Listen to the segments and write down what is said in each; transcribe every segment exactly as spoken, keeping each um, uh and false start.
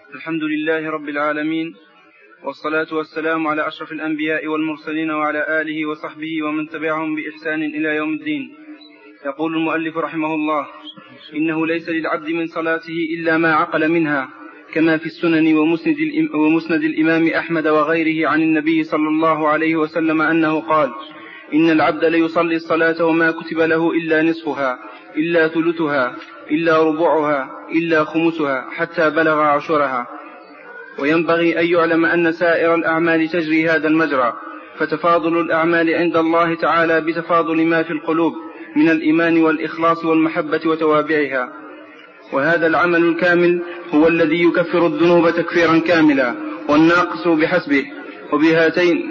الحمد لله رب العالمين، والصلاة والسلام على أشرف الأنبياء والمرسلين وعلى آله وصحبه ومن تبعهم بإحسان إلى يوم الدين. يقول المؤلف رحمه الله: إنه ليس للعبد من صلاته إلا ما عقل منها، كما في السنن ومسند, ومسند الإمام أحمد وغيره عن النبي صلى الله عليه وسلم أنه قال: إن العبد ليصلي الصلاة وما كتب له إلا نصفها إلا ثلثها إلا ربعها إلا خمسها حتى بلغ عشرها. وينبغي أن يعلم أن سائر الأعمال تجري هذا المجرى، فتفاضل الأعمال عند الله تعالى بتفاضل ما في القلوب من الإيمان والإخلاص والمحبة وتوابعها. وهذا العمل الكامل هو الذي يكفر الذنوب تكفيرا كاملا، والناقص بحسبه. وبهاتين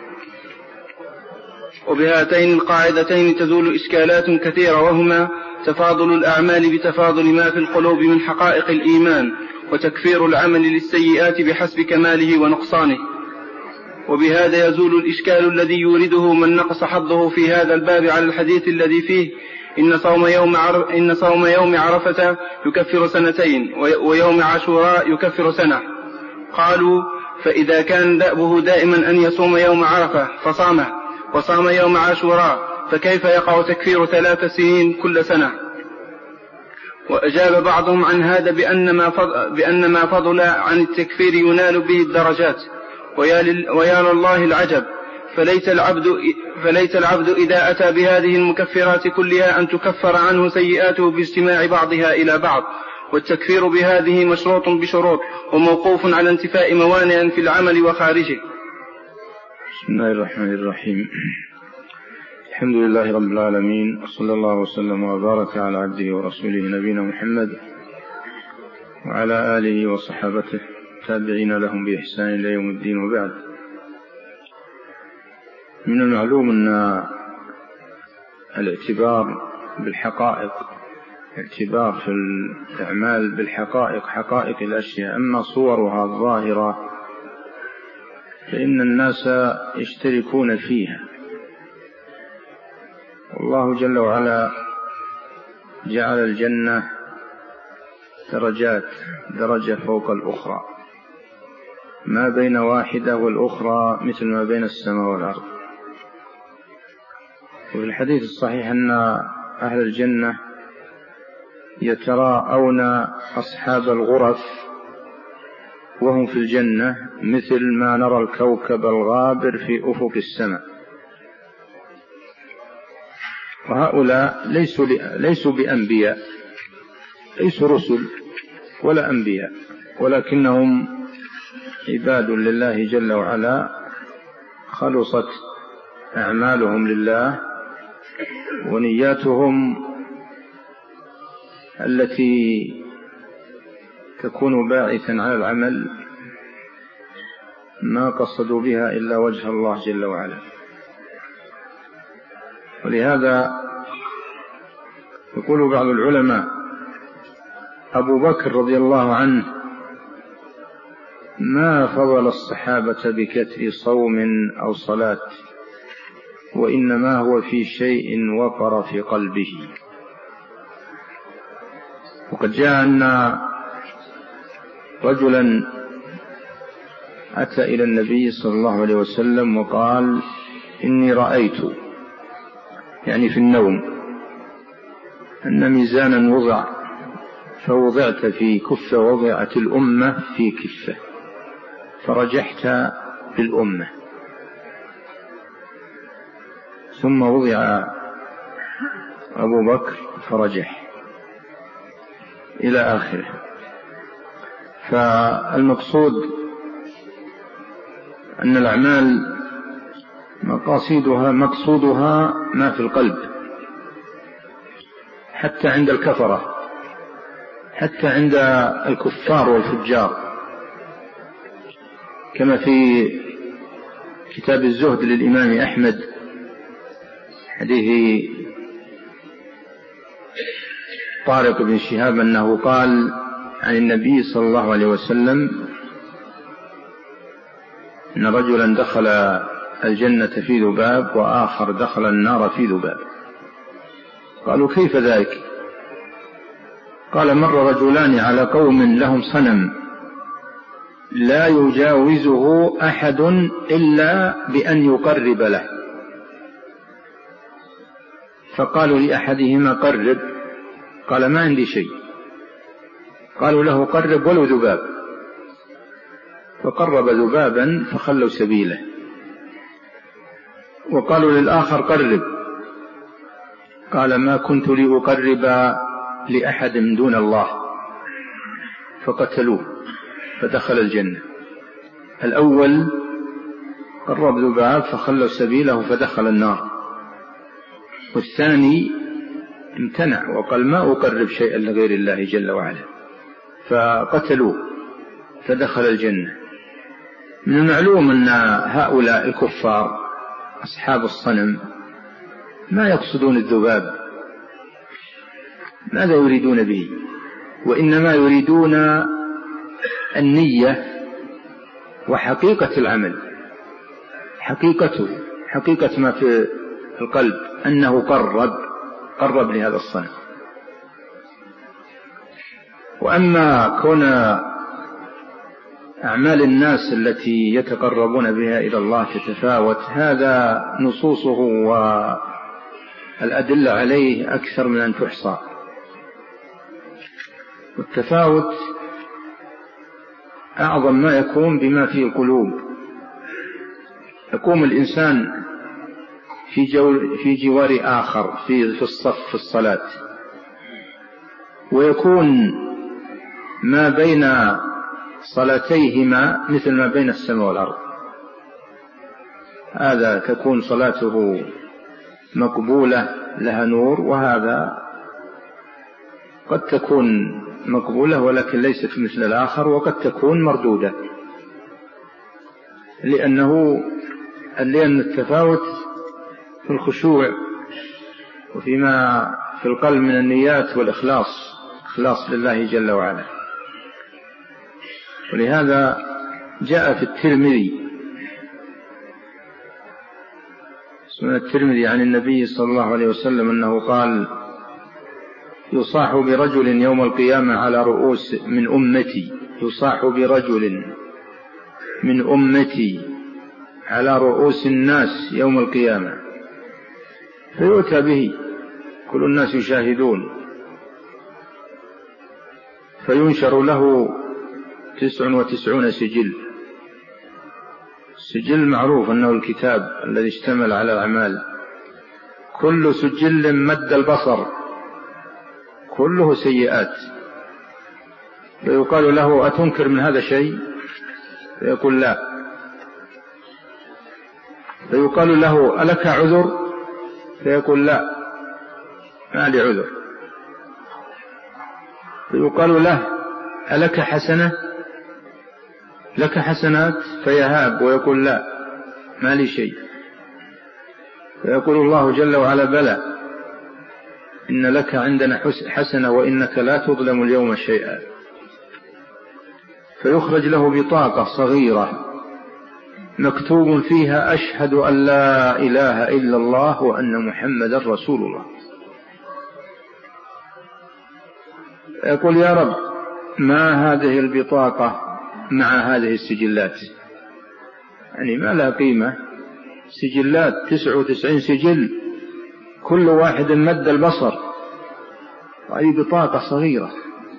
وبهاتين القاعدتين تزول إشكالات كثيرة، وهما تفاضل الأعمال بتفاضل ما في القلوب من حقائق الإيمان، وتكفير العمل للسيئات بحسب كماله ونقصانه. وبهذا يزول الإشكال الذي يورده من نقص حظه في هذا الباب على الحديث الذي فيه إن صوم يوم, عرف إن صوم يوم عرفة يكفر سنتين، ويوم عاشوراء يكفر سنة. قالوا: فإذا كان دأبه دائما أن يصوم يوم عرفة فصامه، وصام يوم عاشوراء، فكيف يقع تكفير ثلاث سنين كل سنة؟ وأجاب بعضهم عن هذا بأن ما فضل, بأن ما فضل عن التكفير ينال به الدرجات. ويا لله العجب، فليت العبد, فليت العبد إذا أتى بهذه المكفرات كلها أن تكفر عنه سيئاته باجتماع بعضها إلى بعض. والتكفير بهذه مشروط بشروط، وموقوف على انتفاء موانع في العمل وخارجه. بسم الله الرحمن الرحيم. الحمد لله رب العالمين، وصلى الله وسلم وبارك على عبده ورسوله نبينا محمد وعلى آله وصحابته تابعين لهم بإحسان إلى يوم الدين. وبعد، من المعلوم أن الاعتبار بالحقائق، الاعتبار في الأعمال بالحقائق، حقائق الأشياء، أما صورها الظاهرة فإن الناس يشتركون فيها. والله جل وعلا جعل الجنة درجات، درجة فوق الأخرى، ما بين واحدة والأخرى مثل ما بين السماء والأرض. وفي الحديث الصحيح أن أهل الجنة يتراءون أصحاب الغرف وهم في الجنة مثل ما نرى الكوكب الغابر في أفق السماء. وهؤلاء ليسوا, ليسوا بأنبياء، ليسوا رسل ولا أنبياء، ولكنهم عباد لله جل وعلا، خلصت أعمالهم لله، ونياتهم التي تكون باعثا على العمل ما قصدوا بها إلا وجه الله جل وعلا. ولهذا يقول بعض العلماء: أبو بكر رضي الله عنه ما فضل الصحابة بكثر صوم أو صلاة، وإنما هو في شيء وقر في قلبه. وقد جاء أن رجلا أتى إلى النبي صلى الله عليه وسلم وقال: إني رأيت، يعني في النوم، أن ميزانا وضع، فوضعت في كفة، وضعت الأمة في كفة، فرجحت بالأمة، ثم وضع أبو بكر فرجح، إلى آخره. فالمقصود أن الأعمال مقاصدها مقصودها ما في القلب، حتى عند الكفرة، حتى عند الكفار والفجار، كما في كتاب الزهد للإمام أحمد، حديث طارق بن شهاب أنه قال عن النبي صلى الله عليه وسلم أن رجلا دخل الجنة في ذباب، وآخر دخل النار في ذباب. قالوا: كيف ذلك؟ قال: مر رجلان على قوم لهم صنم لا يجاوزه أحد إلا بأن يقرب له. فقالوا لأحدهما قرب، قال ما عندي شيء. قالوا له قرب ولو ذباب، فقرب ذبابا فخلوا سبيله. وقالوا للآخر قرب، قال ما كنت لأقرب لأحد من دون الله، فقتلوه فدخل الجنة. الأول قرب ذباب فخلوا سبيله فدخل النار، والثاني امتنع وقال ما أقرب شيئا لغير الله جل وعلا، فقتلوه فدخل الجنة. من المعلوم أن هؤلاء الكفار أصحاب الصنم ما يقصدون الذباب، ماذا يريدون به؟ وإنما يريدون النية وحقيقة العمل، حقيقته، حقيقة ما في القلب، أنه قرب قرب لهذا الصنم. وأما كون أعمال الناس التي يتقربون بها إلى الله تتفاوت، هذا نصوصه والأدلة عليه أكثر من أن تحصى. والتفاوت أعظم ما يكون بما في القلوب. يقوم الإنسان في, في جوار آخر في, في الصف في الصلاة، ويكون ما بين صلاتيهما مثل ما بين السماء والأرض، هذا تكون صلاته مقبولة لها نور، وهذا قد تكون مقبولة ولكن ليست مثل الآخر، وقد تكون مردودة، لأنه لأن التفاوت في الخشوع وفيما في القلب من النيات والإخلاص، إخلاص لله جل وعلا. ولهذا جاء في الترمذي سنة الترمذي عن النبي صلى الله عليه وسلم أنه قال يصاح برجل يوم القيامة على رؤوس من أمتي، يصاح برجل من أمتي على رؤوس الناس يوم القيامة، فيؤتى به كل الناس يشاهدون، فينشر له تسع وتسعون سجل. السجل معروف أنه الكتاب الذي اشتمل على الأعمال، كل سجل مد البصر كله سيئات. فيقال له أتنكر من هذا شيء؟ فيقول لا. فيقال له ألك عذر؟ فيقول لا ما لي عذر. فيقال له ألك حسنة؟ لك حسنات؟ فيهاب ويقول لا ما لي شيء. فيقول الله جل وعلا بلى إن لك عندنا حسنة وإنك لا تظلم اليوم شيئا. فيخرج له بطاقة صغيرة مكتوب فيها أشهد أن لا إله إلا الله وأن محمدا رسول الله. يقول يا رب ما هذه البطاقة مع هذه السجلات؟ يعني ما لها قيمة، سجلات تسع وتسعين سجل كل واحد مد البصر، وهذه بطاقة صغيرة.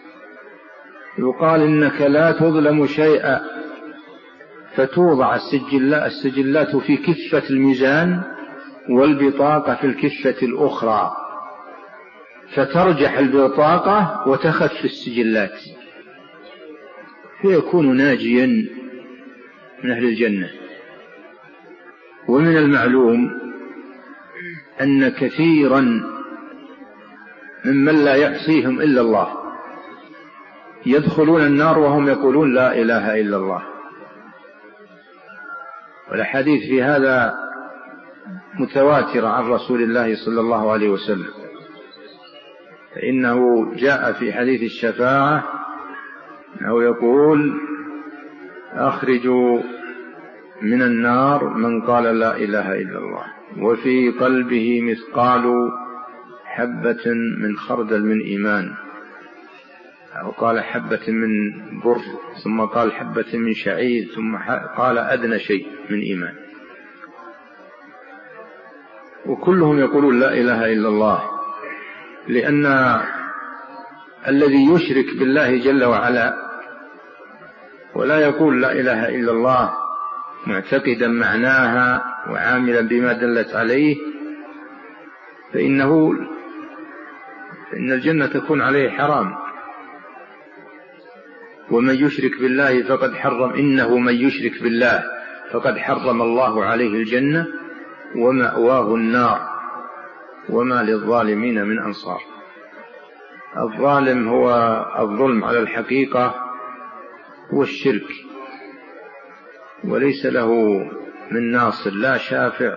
يقال إنك لا تظلم شيئا، فتوضع السجلات, السجلات في كفة الميزان والبطاقة في الكفة الأخرى، فترجح البطاقة وتخف السجلات، فيكون ناجيا من أهل الجنة. ومن المعلوم أن كثيرا ممن لا يعصيهم إلا الله يدخلون النار وهم يقولون لا إله إلا الله. والحديث في هذا متواتر عن رسول الله صلى الله عليه وسلم، فإنه جاء في حديث الشفاعة أنه يقول أخرجوا من النار من قال لا إله إلا الله وفي قلبه مثقال حبة من خردل من إيمان أو قال حبة من بر، ثم قال حبة من شعير، ثم قال أدنى شيء من إيمان. وكلهم يقولون لا إله إلا الله، لأن الذي يشرك بالله جل وعلا ولا يقول لا إله إلا الله معتقدا معناها وعاملا بما دلت عليه، فإنه فإن الجنة تكون عليه حرام. ومن يشرك بالله فقد حرم إنه من يشرك بالله فقد حرم الله عليه الجنة ومأواه النار وما للظالمين من أنصار. الظالم هو الظلم على الحقيقة هو الشرك، وليس له من ناصر، لا شافع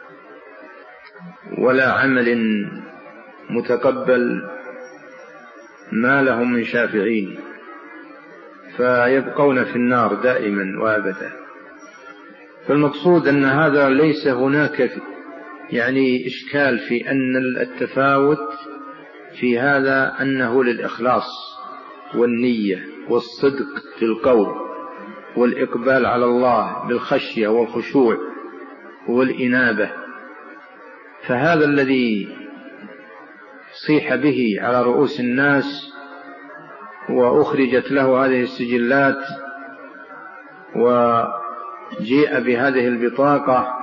ولا عمل متقبل، ما لهم من شافعين، فيبقون في النار دائما وابدا. فالمقصود أن هذا ليس هناك يعني إشكال في أن التفاوت في هذا أنه للإخلاص والنية والصدق في القول والإقبال على الله بالخشية والخشوع والإنابة. فهذا الذي صيح به على رؤوس الناس وأخرجت له هذه السجلات وجيء بهذه البطاقة،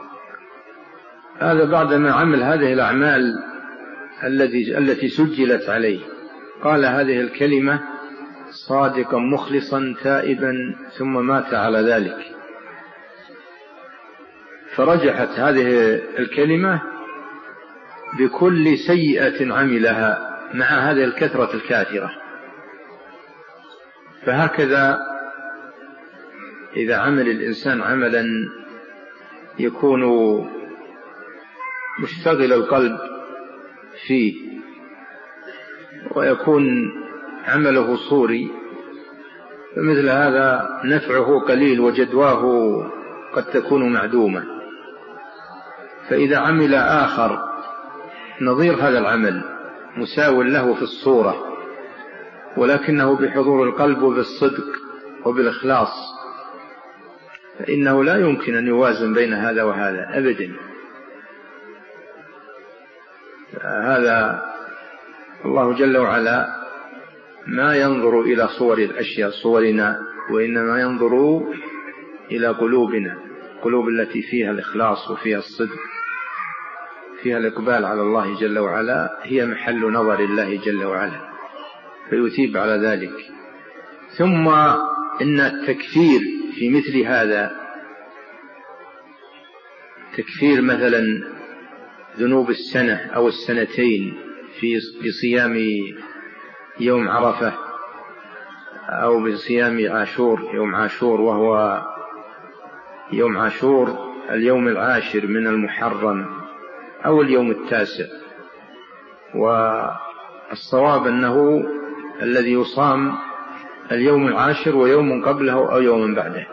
هذا بعدما عمل هذه الأعمال التي التي سجلت عليه. قال هذه الكلمة صادقا مخلصا تائبا ثم مات على ذلك، فرجحت هذه الكلمة بكل سيئة عملها مع هذه الكثرة الكاثرة. فهكذا إذا عمل الإنسان عملا يكون مشتغل القلب فيه ويكون عمله صوري، فمثل هذا نفعه قليل وجدواه قد تكون معدومة. فإذا عمل آخر نظير هذا العمل مساو له في الصورة ولكنه بحضور القلب وبالصدق وبالإخلاص، فإنه لا يمكن أن يوازن بين هذا وهذا أبدا. هذا الله جل وعلا ما ينظر إلى صور الأشياء صورنا، وإنما ينظر إلى قلوبنا، قلوب التي فيها الإخلاص وفيها الصدق، فيها الإقبال على الله جل وعلا، هي محل نظر الله جل وعلا فيثيب على ذلك. ثم إن التكفير في مثل هذا، تكفير مثلا ذنوب السنة أو السنتين في بصيام يوم عرفة أو بصيام عاشور يوم عاشور، وهو يوم عاشور اليوم العاشر من المحرم أو اليوم التاسع، والصواب أنه الذي يصام اليوم العاشر ويوم قبله أو يوم بعده،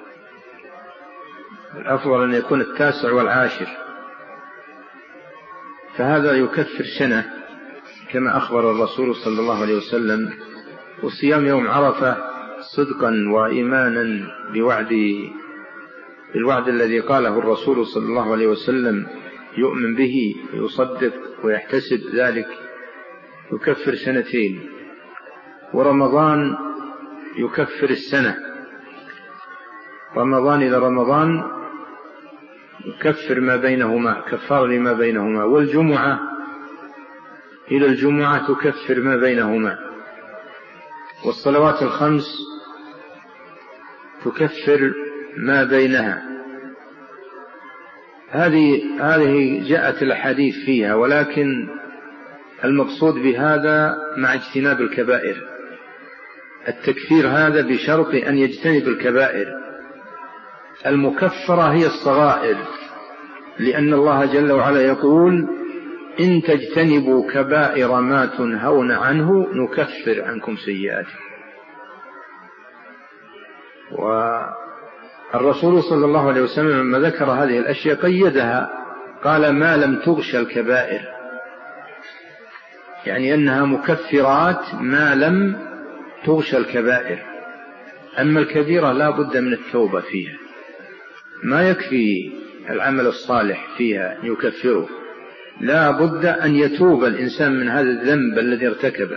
الأفضل أن يكون التاسع والعاشر. فهذا يكفر سنة كما أخبر الرسول صلى الله عليه وسلم. وصيام يوم عرفة صدقا وإيمانا بوعد بالوعد الذي قاله الرسول صلى الله عليه وسلم، يؤمن به ويصدق ويحتسب ذلك، يكفر سنتين. ورمضان يكفر السنة، رمضان إلى رمضان يكفر ما بينهما، كفار لما بينهما. والجمعة إلى الجمعة تكفر ما بينهما. والصلوات الخمس تكفر ما بينها. هذه هذه جاءت الأحاديث فيها، ولكن المقصود بهذا مع اجتناب الكبائر. التكفير هذا بشرط أن يجتنب الكبائر. المكفرة هي الصغائر، لأن الله جل وعلا يقول: إن تجتنبوا كبائر ما تنهون عنه نكفر عنكم سيئاتكم. والرسول صلى الله عليه وسلم لما ذكر هذه الأشياء قيدها، قال: ما لم تغش الكبائر، يعني أنها مكفرات ما لم تغشى الكبائر. أما الكبيرة لا بد من التوبة فيها، ما يكفي العمل الصالح فيها يكفره، لا بد أن يتوب الإنسان من هذا الذنب الذي ارتكبه.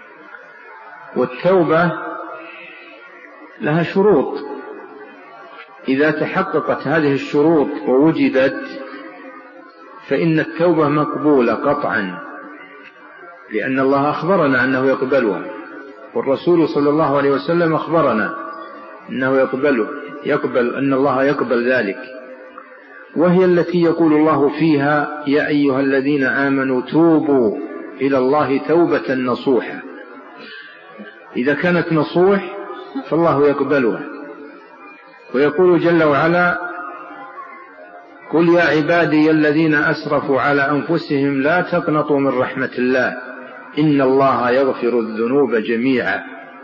والتوبة لها شروط، إذا تحققت هذه الشروط ووجدت فإن التوبة مقبولة قطعا، لأن الله أخبرنا أنه يقبلها، والرسول صلى الله عليه وسلم أخبرنا أنه يقبله يقبل أن الله يقبل ذلك. وهي التي يقول الله فيها: يا أيها الذين آمنوا توبوا إلى الله توبة نصوحا. إذا كانت نصوح فالله يقبلها. ويقول جل وعلا: قل يا عبادي الذين أسرفوا على أنفسهم لا تقنطوا من رحمة الله إن الله يغفر الذنوب جميعا.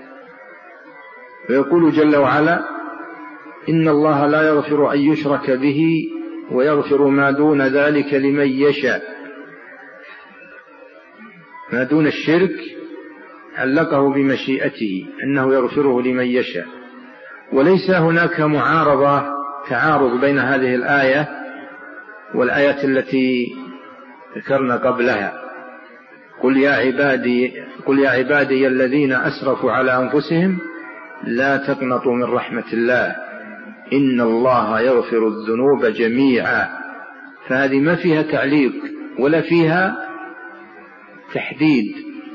ويقول جل وعلا: إن الله لا يغفر أن يشرك به ويغفر ما دون ذلك لمن يشاء. ما دون الشرك علقه بمشيئته أنه يغفره لمن يشاء. وليس هناك معارضة تعارض بين هذه الآية والآيات التي ذكرنا قبلها: قل يا عبادي قل يا عبادي الذين أسرفوا على أنفسهم لا تقنطوا من رحمة الله إن الله يغفر الذنوب جميعا. فهذه ما فيها تعليق ولا فيها تحديد،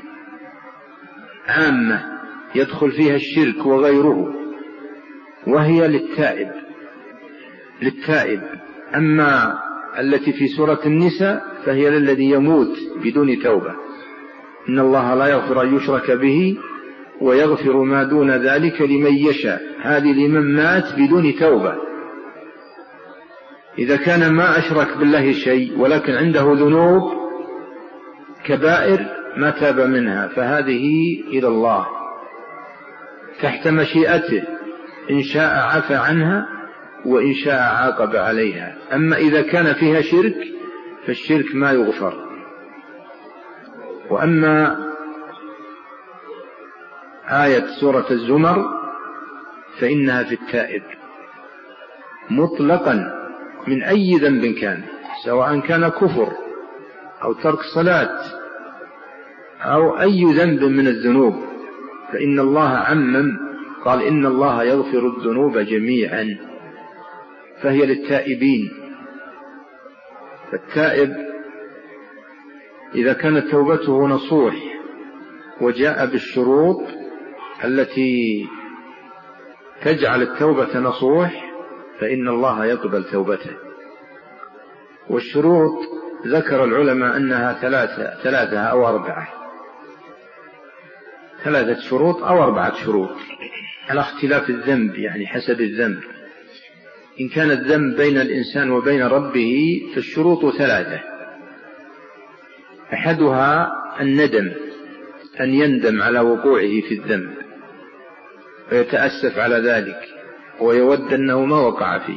عامة يدخل فيها الشرك وغيره، وهي للتائب للتائب. أما التي في سورة النساء فهي للذي يموت بدون توبة: إن الله لا يغفر أن يشرك به ويغفر ما دون ذلك لمن يشاء. هذه لمن مات بدون توبة. إذا كان ما أشرك بالله شيء ولكن عنده ذنوب كبائر ما تاب منها فهذه إلى الله تحت مشيئته، إن شاء عفى عنها وإن شاء عاقب عليها. أما إذا كان فيها شرك فالشرك ما يغفر. وأما آية سورة الزمر فإنها في التائب مطلقا من أي ذنب كان، سواء كان كفر أو ترك صلاة أو أي ذنب من الذنوب، فإن الله عمم قال: إن الله يغفر الذنوب جميعا. فهي للتائبين. فالتائب إذا كانت توبته نصوح وجاء بالشروط التي تجعل التوبة نصوح فإن الله يقبل توبته. والشروط ذكر العلماء أنها ثلاثة, ثلاثة أو أربعة ثلاثة شروط أو أربعة شروط على اختلاف الذنب، يعني حسب الذنب. إن كان الذنب بين الإنسان وبين ربه فالشروط ثلاثة: أحدها الندم، أن يندم على وقوعه في الذنب ويتأسف على ذلك ويود أنه ما وقع فيه.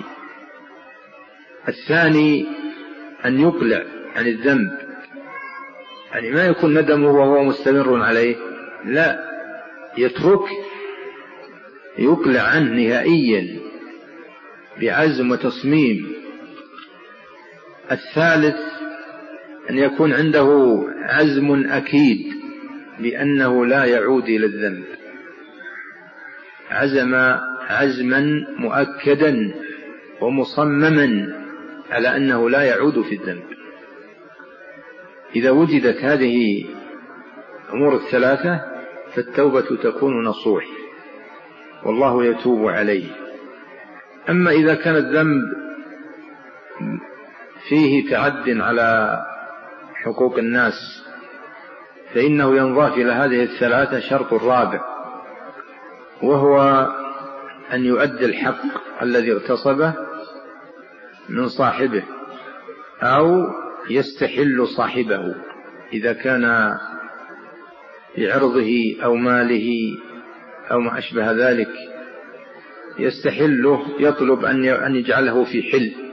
الثاني أن يقلع عن الذنب، يعني ما يكون ندمه وهو مستمر عليه، لا، يترك يقلع عنه نهائيا بعزم وتصميم. الثالث أن يكون عنده عزم أكيد بأنه لا يعود إلى الذنب، عزم عزما مؤكدا ومصمما على أنه لا يعود في الذنب. إذا وجدت هذه الأمور الثلاثة فالتوبة تكون نصوح والله يتوب عليه. أما إذا كان الذنب فيه تعد على حقوق الناس فإنه ينضاف إلى هذه الثلاثة شرط رابع، وهو أن يؤدي الحق الذي اغتصبه من صاحبه أو يستحل صاحبه إذا كان بعرضه أو ماله أو ما أشبه ذلك، يستحله، يطلب أن يجعله في حل.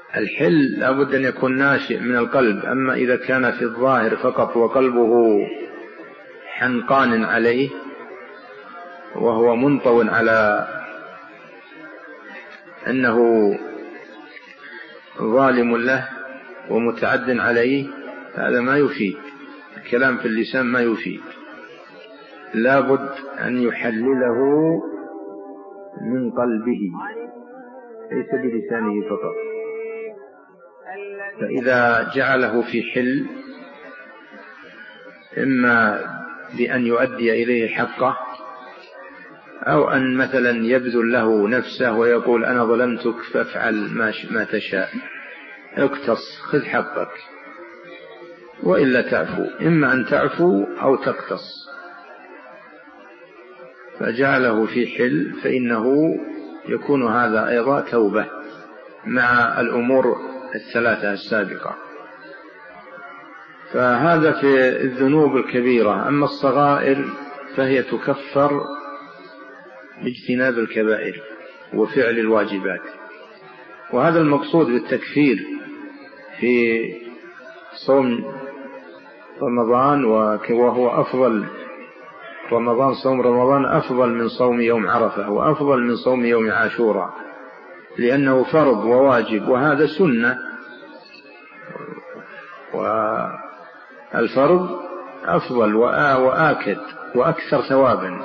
الحل لابد أن يكون ناشئ من القلب. أما إذا كان في الظاهر فقط وقلبه حنقان عليه وهو منطو على أنه ظالم له ومتعد عليه، هذا ما يفيد. الكلام في اللسان ما يفيد، لابد أن يحلله من قلبه ليس بلسانه فقط. فإذا جعله في حل، إما بأن يؤدي إليه حقه، أو أن مثلا يبذل له نفسه ويقول أنا ظلمتك فافعل ما تشاء، اقتص، خذ حقك، وإلا تعفو. إما أن تعفو أو تقتص. فجعله في حل فإنه يكون هذا أيضا توبة مع الأمور الثلاثة السابقة. فهذا في الذنوب الكبيرة. أما الصغائر فهي تكفر باجتناب الكبائر وفعل الواجبات. وهذا المقصود بالتكفير في صوم رمضان، وهو أفضل. رمضان صوم رمضان أفضل من صوم يوم عرفة وأفضل من صوم يوم عاشوراء، لأنه فرض وواجب، وهذا سنة، والفرض أفضل وآكد وأكثر ثوابا.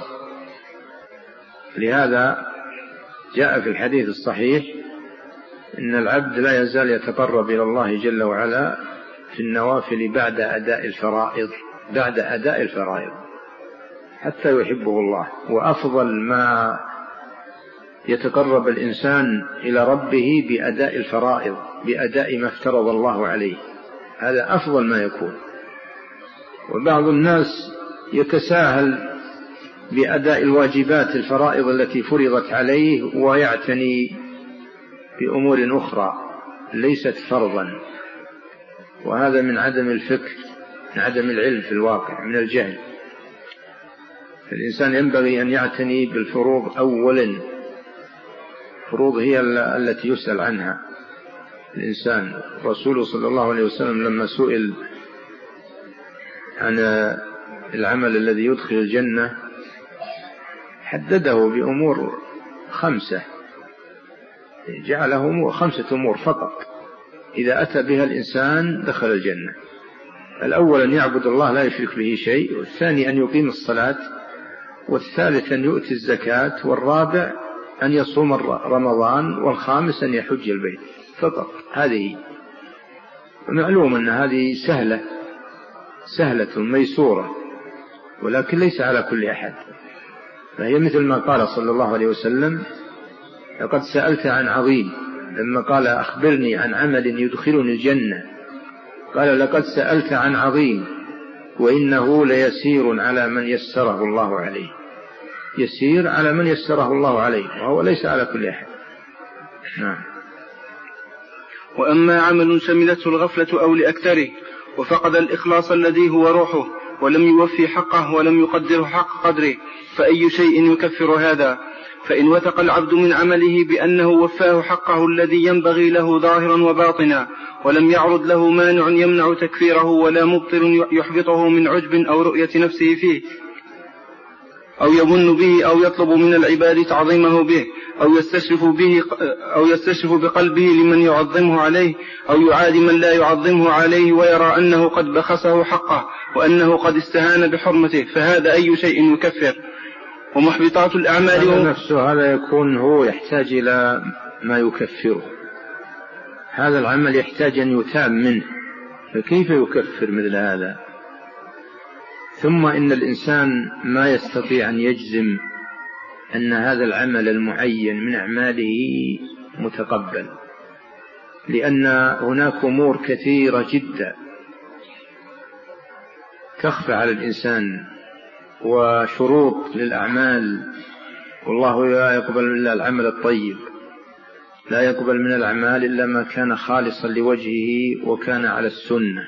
لهذا جاء في الحديث الصحيح إن العبد لا يزال يتقرب إلى الله جل وعلا في النوافل بعد أداء الفرائض بعد أداء الفرائض حتى يحبه الله. وأفضل ما يتقرب الإنسان إلى ربه بأداء الفرائض، بأداء ما افترض الله عليه، هذا أفضل ما يكون. وبعض الناس يتساهل بأداء الواجبات الفرائض التي فرضت عليه ويعتني بأمور أخرى ليست فرضا، وهذا من عدم الفكر، من عدم العلم في الواقع، من الجهل. الإنسان ينبغي أن يعتني بالفروض أولا. الفروض هي التي يسأل عنها الإنسان. الرسول صلى الله عليه وسلم لما سئل عن العمل الذي يدخل الجنة حدده بأمور خمسة، جعله خمسة أمور فقط إذا أتى بها الإنسان دخل الجنة. الأول أن يعبد الله لا يشرك به شيء، والثاني أن يقيم الصلاة، والثالث أن يؤتي الزكاة، والرابع أن يصوم رمضان، والخامس أن يحج البيت. فقط هذه. معلوم أن هذه سهلة سهلة ميسورة، ولكن ليس على كل أحد. فهي مثل ما قال صلى الله عليه وسلم لقد سألت عن عظيم، لما قال أخبرني عن عمل يدخلني الجنة قال لقد سألت عن عظيم وإنه ليسير على من يسره الله عليه. يسير على من يسره الله عليه، وهو ليس على كل أحد. نعم. وأما عمل شملته الغفلة أو لأكثره وفقد الإخلاص الذي هو روحه ولم يوفي حقه ولم يقدره حق قدره، فأي شيء يكفر هذا؟ فإن وثق العبد من عمله بأنه وفاه حقه الذي ينبغي له ظاهرا وباطنا، ولم يعرض له مانع يمنع تكفيره ولا مبطل يحبطه من عجب أو رؤية نفسه فيه، أو يظن به أو يطلب من العباد تعظيمه به، أو يستشرف به أو يستشرف بقلبه لمن يعظمه عليه، أو يعادي من لا يعظمه عليه ويرى أنه قد بخسه حقه وأنه قد استهان بحرمته، فهذا أي شيء يكفر. ومحبطات الأعمال هذا نفسه هذا يكون هو يحتاج إلى ما يكفره. هذا العمل يحتاج أن يتاب منه، فكيف يكفر مثل هذا؟ ثم إن الإنسان ما يستطيع أن يجزم أن هذا العمل المعين من أعماله متقبل، لأن هناك أمور كثيرة جدا تخفى على الإنسان وشروط للأعمال، والله لا يقبل إلا العمل الطيب، لا يقبل من الأعمال إلا ما كان خالصا لوجهه وكان على السنة.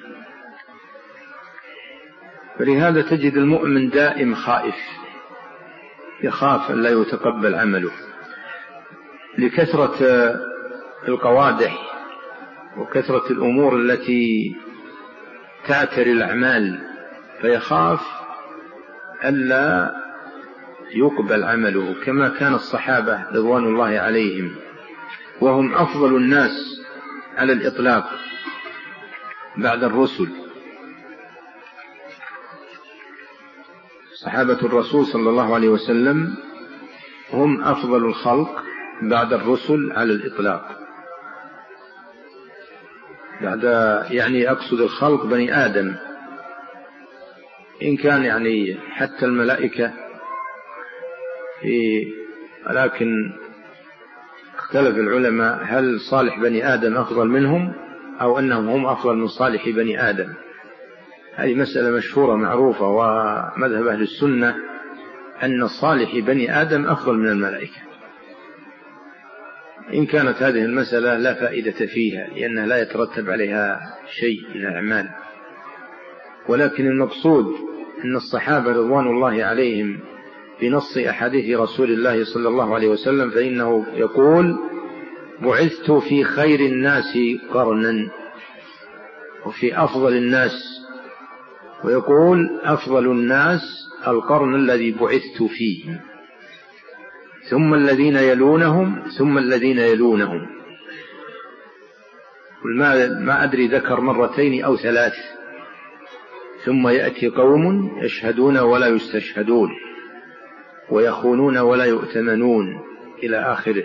فلهذا تجد المؤمن دائم خائف، يخاف أن لا يتقبل عمله لكثرة القوادح وكثرة الأمور التي تعتري الأعمال، فيخاف ألا يقبل عمله، كما كان الصحابة رضوان الله عليهم وهم أفضل الناس على الإطلاق بعد الرسل. صحابة الرسول صلى الله عليه وسلم هم أفضل الخلق بعد الرسل على الإطلاق، بعد يعني أقصد الخلق بني آدم، إن كان يعني حتى الملائكة في، ولكن اختلف العلماء هل صالح بني آدم أفضل منهم أو أنهم هم أفضل من صالح بني آدم. هذه مسألة مشهورة معروفة، ومذهب أهل السنة أن صالح بني آدم أفضل من الملائكة، إن كانت هذه المسألة لا فائدة فيها لأنها لا يترتب عليها شيء من الأعمال. ولكن المقصود أن الصحابة رضوان الله عليهم بنص أحاديث رسول الله صلى الله عليه وسلم، فإنه يقول: بعثت في خير الناس قرنا وفي أفضل الناس، ويقول: أفضل الناس القرن الذي بعثت فيه، ثم الذين يلونهم، ثم الذين يلونهم. ما أدري ذكر مرتين أو ثلاث. ثم يأتي قوم يشهدون ولا يستشهدون، ويخونون ولا يؤتمنون، إلى آخره.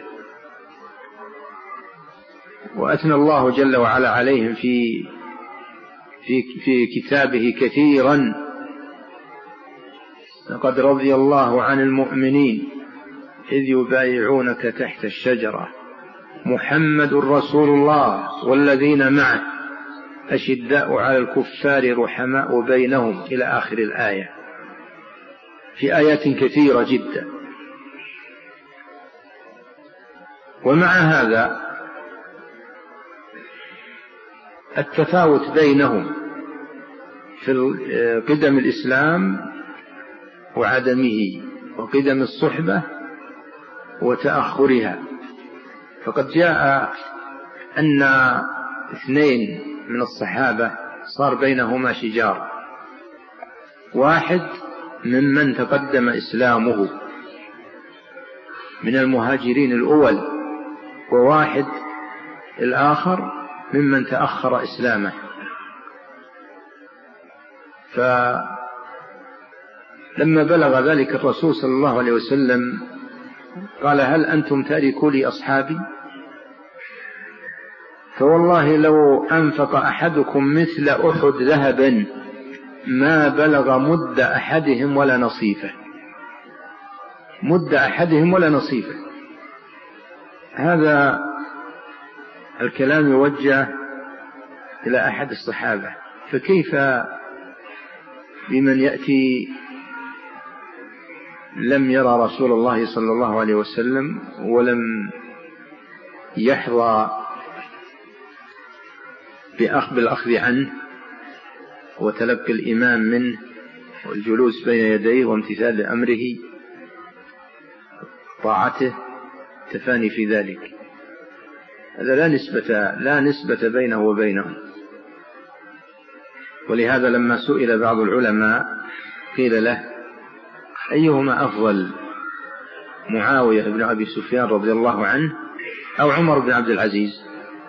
وأثنى الله جل وعلا عليهم في في في كتابه كثيرا: لقد رضي الله عن المؤمنين إذ يبايعونك تحت الشجرة محمد رسول الله والذين معه أشداء على الكفار رحماء بينهم، إلى آخر الآية، في آيات كثيرة جدا. ومع هذا التفاوت بينهم في قدم الإسلام وعدمه، وقدم الصحبة وتأخرها. فقد جاء أن اثنين من الصحابة صار بينهما شجار، واحد ممن تقدم إسلامه من المهاجرين الأول، وواحد الآخر ممن تأخر إسلامه. فلما بلغ ذلك الرسول صلى الله عليه وسلم قال: هل أنتم تاركوا لي أصحابي؟ فوالله لو أنفق أحدكم مثل أحد ذهبا ما بلغ مد أحدهم ولا نصيفه، مد أحدهم ولا نصيفه. هذا الكلام يوجه إلى أحد الصحابة، فكيف بمن يأتي لم يرى رسول الله صلى الله عليه وسلم ولم يحظى بالأخذ عنه وتلقي الإمام منه والجلوس بين يديه وامتثال أمره، طاعته، تفاني في ذلك. هذا لا نسبة لا نسبة بينه وبينهم. ولهذا لما سئل بعض العلماء قيل له: أيهما أفضل، معاوية بن أبي سفيان رضي الله عنه أو عمر بن عبد العزيز؟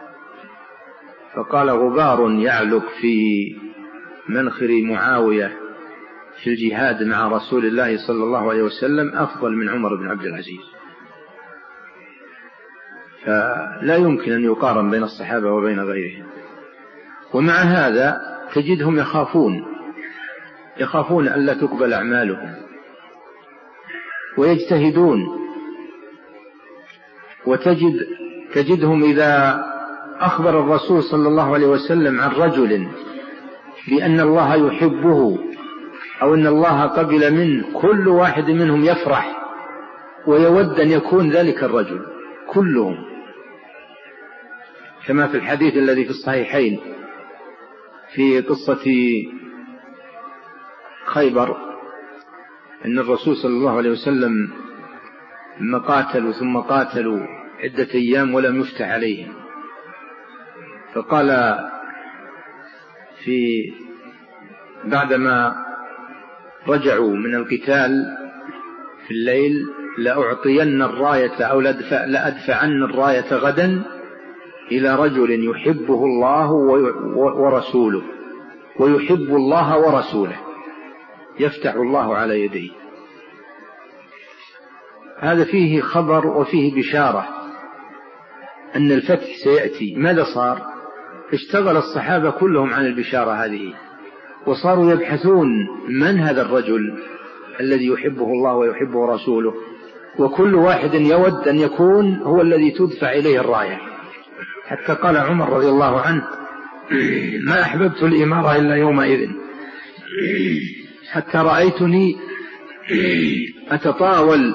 فقال: غبار يعلق في منخر معاوية في الجهاد مع رسول الله صلى الله عليه وسلم أفضل من عمر بن عبد العزيز. فلا يمكن أن يقارن بين الصحابة وبين غيرهم. ومع هذا تجدهم يخافون يخافون ألا تقبل أعمالهم، ويجتهدون. وتجد تجدهم إذا أخبر الرسول صلى الله عليه وسلم عن رجل بأن الله يحبه أو أن الله قبل منه، كل واحد منهم يفرح ويود أن يكون ذلك الرجل، كلهم، كما في الحديث الذي في الصحيحين في قصة خيبر، أن الرسول صلى الله عليه وسلم لما قاتلوا ثم قاتلوا عدة أيام ولم يفتح عليهم، فقال في بعدما رجعوا من القتال في الليل: لأعطين الراية أو لأدفعن الراية غدا إلى رجل يحبه الله ورسوله ويحب الله ورسوله يفتح الله على يديه. هذا فيه خبر وفيه بشارة أن الفتح سيأتي. ماذا صار؟ اشتغل الصحابة كلهم عن البشارة هذه، وصاروا يبحثون من هذا الرجل الذي يحبه الله ويحبه رسوله، وكل واحد يود أن يكون هو الذي تدفع إليه الراية. حتى قال عمر رضي الله عنه: ما أحببت الإمارة إلا يومئذ، حتى رأيتني أتطاول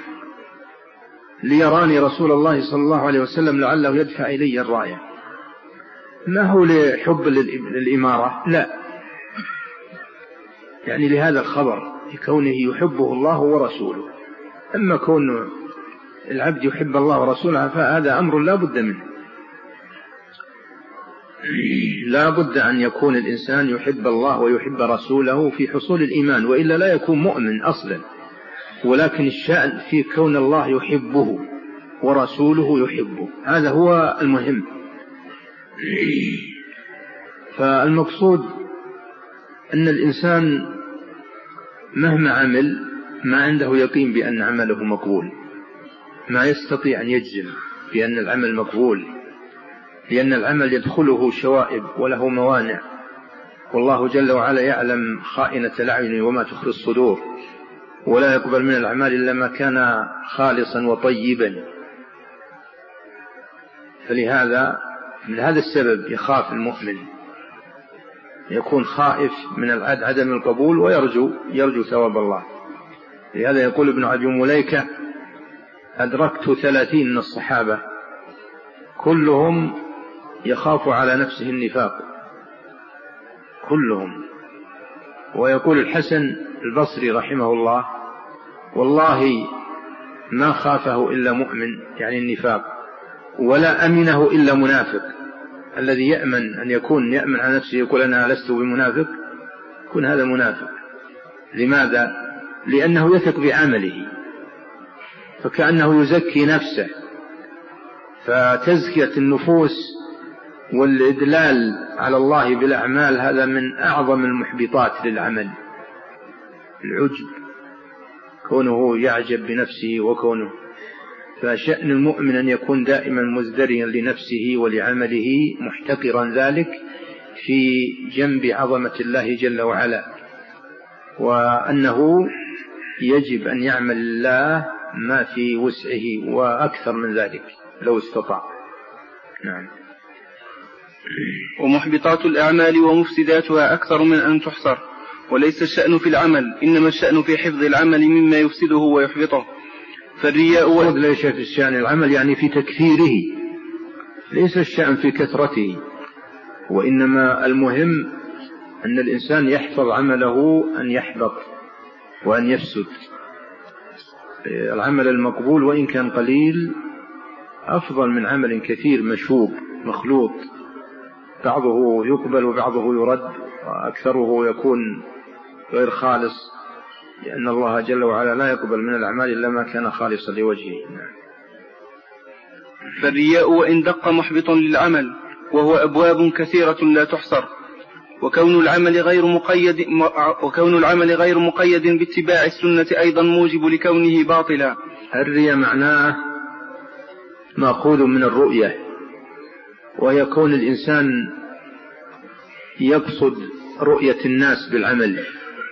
ليراني رسول الله صلى الله عليه وسلم لعله يدفع إلي الراية. ما هو لحب للإمارة، لا، يعني لهذا الخبر لكونه يحبه الله ورسوله. أما كون العبد يحب الله ورسوله فهذا أمر لا بد منه، لا بد أن يكون الإنسان يحب الله ويحب رسوله في حصول الإيمان، وإلا لا يكون مؤمن أصلا. ولكن الشأن في كون الله يحبه ورسوله يحبه، هذا هو المهم. فالمقصود أن الإنسان مهما عمل ما عنده يقين بأن عمله مقبول، ما يستطيع أن يجزم بأن العمل مقبول، لأن العمل يدخله شوائب وله موانع، والله جل وعلا يعلم خائنة الأعين وما تخفي الصدور، ولا يقبل من الأعمال إلا ما كان خالصا وطيبا. فلهذا من هذا السبب يخاف المؤمن، يكون خائف من عدم القبول ويرجو يرجو ثواب الله. لهذا يقول ابن أبي مليكة: أدركت ثلاثين من الصحابة كلهم يخاف على نفسه النفاق، كلهم. ويقول الحسن البصري رحمه الله: والله ما خافه إلا مؤمن، يعني النفاق، ولا أمنه إلا منافق. الذي يأمن أن يكون يأمن على نفسه يقول أنا لست بمنافق، يكون هذا منافق. لماذا؟ لأنه يثق بعمله، فكأنه يزكي نفسه. فتزكية النفوس والإدلال على الله بالأعمال هذا من أعظم المحبطات للعمل. العجب، كونه يعجب بنفسه وكونه. فشأن المؤمن أن يكون دائما مزدريا لنفسه ولعمله محتقرا ذلك في جنب عظمة الله جل وعلا، وأنه يجب أن يعمل الله ما في وسعه وأكثر من ذلك لو استطاع. نعم. ومحبطات الأعمال ومفسداتها أكثر من أن تحصر، وليس الشأن في العمل، إنما الشأن في حفظ العمل مما يفسده ويحبطه. فالرياء و... ليس في الشأن العمل يعني في تكثيره، ليس الشأن في كثرته، وإنما المهم أن الإنسان يحفظ عمله أن يحبط وأن يفسد. العمل المقبول وإن كان قليل أفضل من عمل كثير مشوب مخلوط، بعضه يقبل وبعضه يرد وأكثره يكون غير خالص، لأن الله جل وعلا لا يقبل من الأعمال إلا ما كان خالصا لوجهه. فالرياء وإن دق محبط للعمل، وهو أبواب كثيرة لا تحصر. وكون العمل غير مقيد وكون العمل غير مقيد باتباع السنة أيضا موجب لكونه باطلا. الرياء معناه مأخوذ من الرؤية، وهي كون الإنسان يقصد رؤية الناس بالعمل،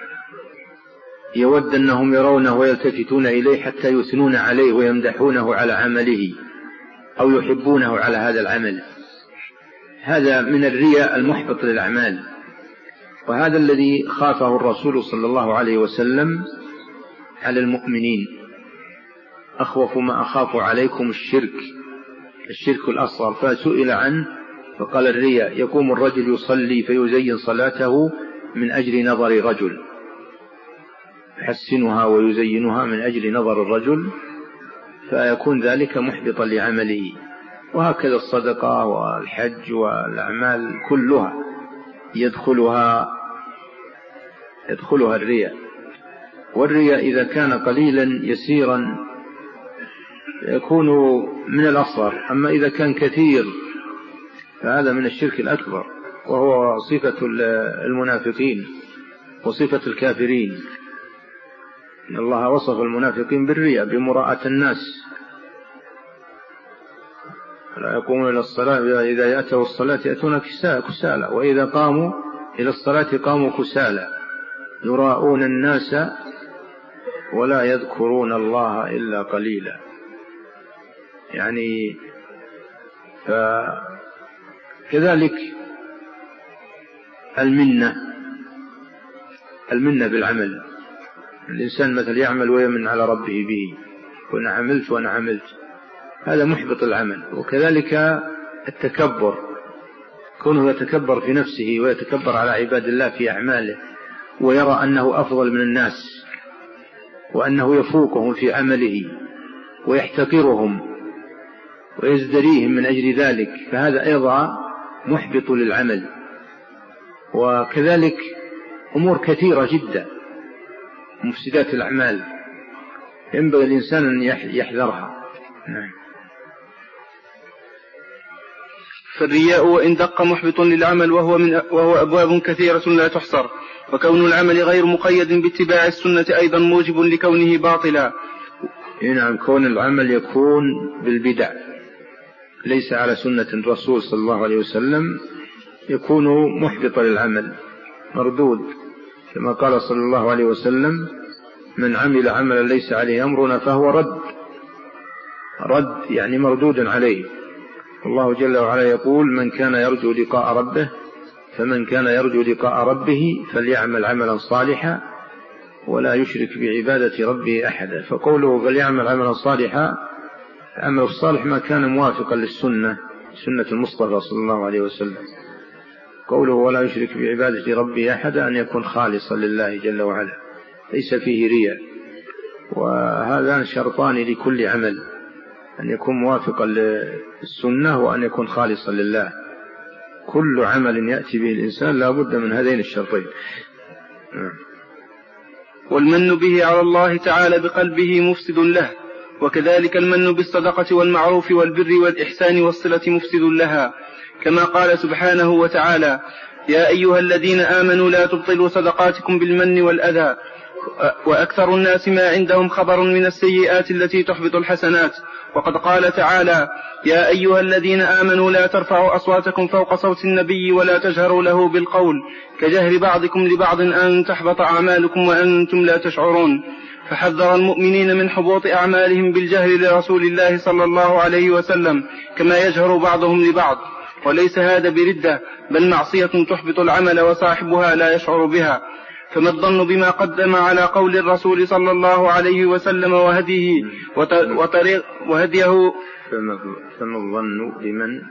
يود أنهم يرونه ويلتفتون إليه حتى يثنون عليه ويمدحونه على عمله أو يحبونه على هذا العمل. هذا من الرياء المحبط للأعمال، وهذا الذي خافه الرسول صلى الله عليه وسلم على المؤمنين: أخوف ما أخاف عليكم الشرك، الشرك الأصغر. فسئل عنه فقال: الرياء، يقوم الرجل يصلي فيزين صلاته من أجل نظر رجل، يحسنها ويزينها من أجل نظر الرجل، فيكون ذلك محبطا لعمله. وهكذا الصدقة والحج والأعمال كلها يدخلها يدخلها الرياء. والرياء إذا كان قليلا يسيرا يكون من الأصغر، أما إذا كان كثير فهذا من الشرك الأكبر، وهو صفة المنافقين وصفة الكافرين. إن الله وصف المنافقين بالرياء بمراءة الناس، لا يقومون إلى الصلاة إذا يأتوا الصلاة يأتون كسالى وإذا قاموا إلى الصلاة قاموا كسالى يراءون الناس ولا يذكرون الله إلا قليلا. يعني فكذلك المنة المنة بالعمل، الإنسان مثل يعمل ويمن على ربه به، وأنا عملت وأنا عملت، هذا محبط العمل. وكذلك التكبر، كونه يتكبر في نفسه ويتكبر على عباد الله في أعماله ويرى أنه أفضل من الناس وأنه يفوقهم في عمله ويحتقرهم ويزدريهم من أجل ذلك، فهذا أيضا محبط للعمل. وكذلك أمور كثيرة جدا مفسدات الأعمال ينبغي الإنسان أن يحذرها. فالرياء وإن دق محبط للعمل، وهو, من وهو أبواب كثيرة لا تحصر، وكون العمل غير مقيد باتباع السنة أيضا موجب لكونه باطلا. نعم، كون العمل يكون بالبدع ليس على سنة الرسول صلى الله عليه وسلم يكون محبطا للعمل مردود، كما قال صلى الله عليه وسلم: من عمل عملا ليس عليه أمرنا فهو رد. رد يعني مردود عليه. الله جل وعلا يقول: من كان يرجو لقاء ربه فمن كان يرجو لقاء ربه فليعمل عملا صالحا ولا يشرك بعبادة ربه أحدا. فقوله فليعمل عملا صالحا، العمل الصالح ما كان موافقا للسنة، سنة المصطفى صلى الله عليه وسلم. قوله ولا يشرك بعبادة ربه أحدا أن يكون خالصا لله جل وعلا ليس فيه رياء. وهذان شرطان لكل عمل، أن يكون موافقا للسنة وأن يكون خالصا لله. كل عمل يأتي به الإنسان لا بد من هذين الشرطين. والمن به على الله تعالى بقلبه مفسد له، وكذلك المن بالصدقة والمعروف والبر والإحسان والصلة مفسد لها، كما قال سبحانه وتعالى: يا أيها الذين آمنوا لا تبطلوا صدقاتكم بالمن والأذى، وأكثر الناس ما عندهم خبر من السيئات التي تحبط الحسنات. وقد قال تعالى: يا أيها الذين آمنوا لا ترفعوا أصواتكم فوق صوت النبي ولا تجهروا له بالقول كجهر بعضكم لبعض أن تحبط أعمالكم وأنتم لا تشعرون. فحذر المؤمنين من حبوط أعمالهم بالجهر لرسول الله صلى الله عليه وسلم كما يجهر بعضهم لبعض، وليس هذا بردة بل معصية تحبط العمل وصاحبها لا يشعر بها. فما الظن بما قدم على قول الرسول صلى الله عليه وسلم وهديه وطريق وهديه فما الظن بمن